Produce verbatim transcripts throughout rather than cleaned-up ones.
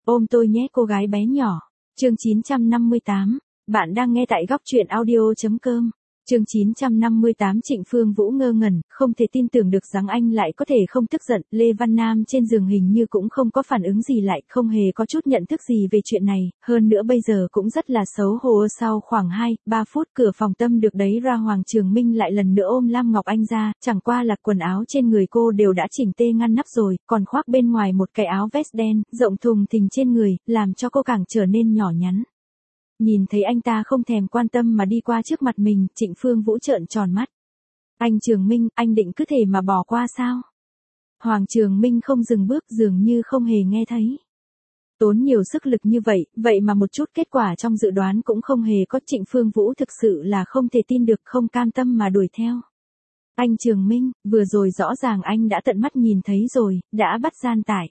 Ôm tôi nhé cô gái bé nhỏ. Chương chín trăm năm mươi tám. Bạn đang nghe tại góc truyện audio.com. Chương chín trăm năm mươi tám. Trịnh Phương Vũ ngơ ngẩn, không thể tin tưởng được rằng anh lại có thể không tức giận. Lê Văn Nam trên giường hình như cũng không có phản ứng gì lại, không hề có chút nhận thức gì về chuyện này, hơn nữa bây giờ cũng rất là xấu hổ. Sau khoảng hai, ba phút cửa phòng tâm được đẩy ra, Hoàng Trường Minh lại lần nữa ôm Lam Ngọc Anh ra, chẳng qua là quần áo trên người cô đều đã chỉnh tê ngăn nắp rồi, còn khoác bên ngoài một cái áo vest đen, rộng thùng thình trên người, làm cho cô càng trở nên nhỏ nhắn. Nhìn thấy anh ta không thèm quan tâm mà đi qua trước mặt mình, Trịnh Phương Vũ trợn tròn mắt. Anh Trường Minh, anh định cứ thể mà bỏ qua sao? Hoàng Trường Minh không dừng bước, dường như không hề nghe thấy. Tốn nhiều sức lực như vậy, vậy mà một chút kết quả trong dự đoán cũng không hề có. Trịnh Phương Vũ thực sự là không thể tin được, không cam tâm mà đuổi theo. Anh Trường Minh, vừa rồi rõ ràng anh đã tận mắt nhìn thấy rồi, đã bắt gian tải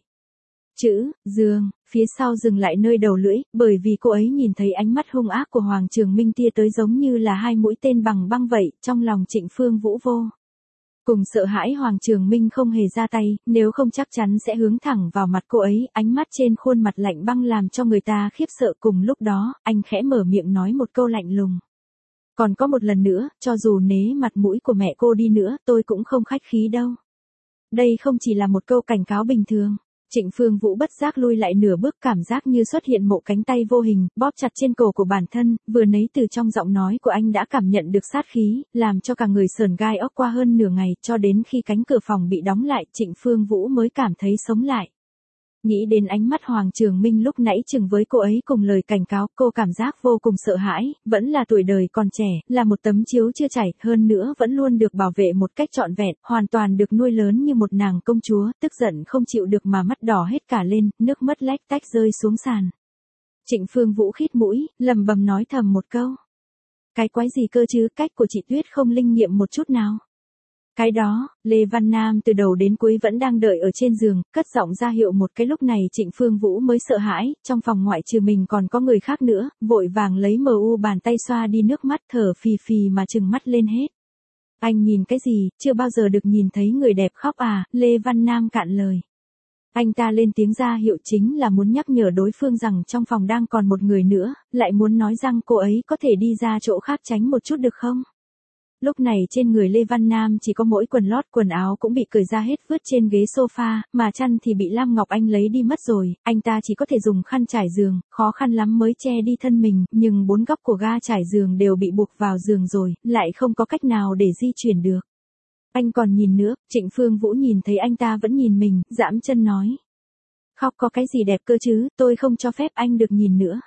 chữ giường phía sau dừng lại nơi đầu lưỡi, bởi vì cô ấy nhìn thấy ánh mắt hung ác của Hoàng Trường Minh tia tới giống như là hai mũi tên bằng băng vậy, trong lòng Trịnh Phương Vũ vô cùng sợ hãi. Hoàng Trường Minh không hề ra tay, nếu không chắc chắn sẽ hướng thẳng vào mặt cô ấy, ánh mắt trên khuôn mặt lạnh băng làm cho người ta khiếp sợ. Cùng lúc đó, anh khẽ mở miệng nói một câu lạnh lùng. Còn có một lần nữa, cho dù nế mặt mũi của mẹ cô đi nữa, tôi cũng không khách khí đâu. Đây không chỉ là một câu cảnh cáo bình thường. Trịnh Phương Vũ bất giác lui lại nửa bước, cảm giác như xuất hiện một cánh tay vô hình, bóp chặt trên cổ của bản thân, vừa nấy từ trong giọng nói của anh đã cảm nhận được sát khí, làm cho cả người sởn gai ốc. Qua hơn nửa ngày, cho đến khi cánh cửa phòng bị đóng lại, Trịnh Phương Vũ mới cảm thấy sống lại. Nghĩ đến ánh mắt Hoàng Trường Minh lúc nãy chừng với cô ấy cùng lời cảnh cáo, cô cảm giác vô cùng sợ hãi, vẫn là tuổi đời còn trẻ, là một tấm chiếu chưa chảy, hơn nữa vẫn luôn được bảo vệ một cách trọn vẹn, hoàn toàn được nuôi lớn như một nàng công chúa, tức giận không chịu được mà mắt đỏ hết cả lên, nước mắt lách tách rơi xuống sàn. Trịnh Phương Vũ khít mũi, lầm bầm nói thầm một câu. Cái quái gì cơ chứ, cách của chị Tuyết không linh nghiệm một chút nào. Cái đó, Lê Văn Nam từ đầu đến cuối vẫn đang đợi ở trên giường, cất giọng ra hiệu một cái. Lúc này Trịnh Phương Vũ mới sợ hãi, trong phòng ngoại trừ mình còn có người khác nữa, vội vàng lấy mờ u bàn tay xoa đi nước mắt, thở phì phì mà trừng mắt lên hết. Anh nhìn cái gì, chưa bao giờ được nhìn thấy người đẹp khóc à, Lê Văn Nam cạn lời. Anh ta lên tiếng ra hiệu chính là muốn nhắc nhở đối phương rằng trong phòng đang còn một người nữa, lại muốn nói rằng cô ấy có thể đi ra chỗ khác tránh một chút được không? Lúc này trên người Lê Văn Nam chỉ có mỗi quần lót, quần áo cũng bị cởi ra hết vứt trên ghế sofa, mà chăn thì bị Lam Ngọc Anh lấy đi mất rồi, anh ta chỉ có thể dùng khăn trải giường, khó khăn lắm mới che đi thân mình, nhưng bốn góc của ga trải giường đều bị buộc vào giường rồi, lại không có cách nào để di chuyển được. Anh còn nhìn nữa, Trịnh Phương Vũ nhìn thấy anh ta vẫn nhìn mình, giãm chân nói. Khóc có cái gì đẹp cơ chứ, tôi không cho phép anh được nhìn nữa.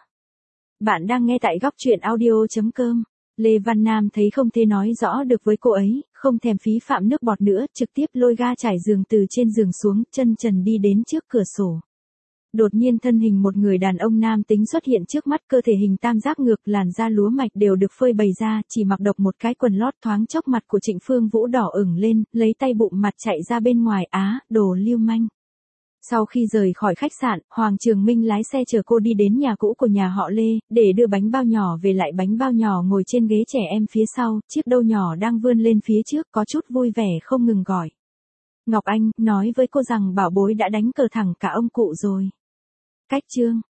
Bạn đang nghe tại góc truyện audio.com. Lê Văn Nam thấy không thể nói rõ được với cô ấy, không thèm phí phạm nước bọt nữa, trực tiếp lôi ga trải giường từ trên giường xuống, chân trần đi đến trước cửa sổ. Đột nhiên thân hình một người đàn ông nam tính xuất hiện trước mắt, cơ thể hình tam giác ngược, làn da lúa mạch đều được phơi bày ra, chỉ mặc độc một cái quần lót. Thoáng chốc mặt của Trịnh Phương Vũ đỏ ửng lên, lấy tay bụng mặt chạy ra bên ngoài. Á, đồ lưu manh. Sau khi rời khỏi khách sạn, Hoàng Trường Minh lái xe chở cô đi đến nhà cũ của nhà họ Lê, để đưa bánh bao nhỏ về lại. Bánh bao nhỏ ngồi trên ghế trẻ em phía sau, chiếc đâu nhỏ đang vươn lên phía trước, có chút vui vẻ không ngừng gọi. Ngọc Anh, nói với cô rằng bảo bối đã đánh cờ thẳng cả ông cụ rồi. Cách chương.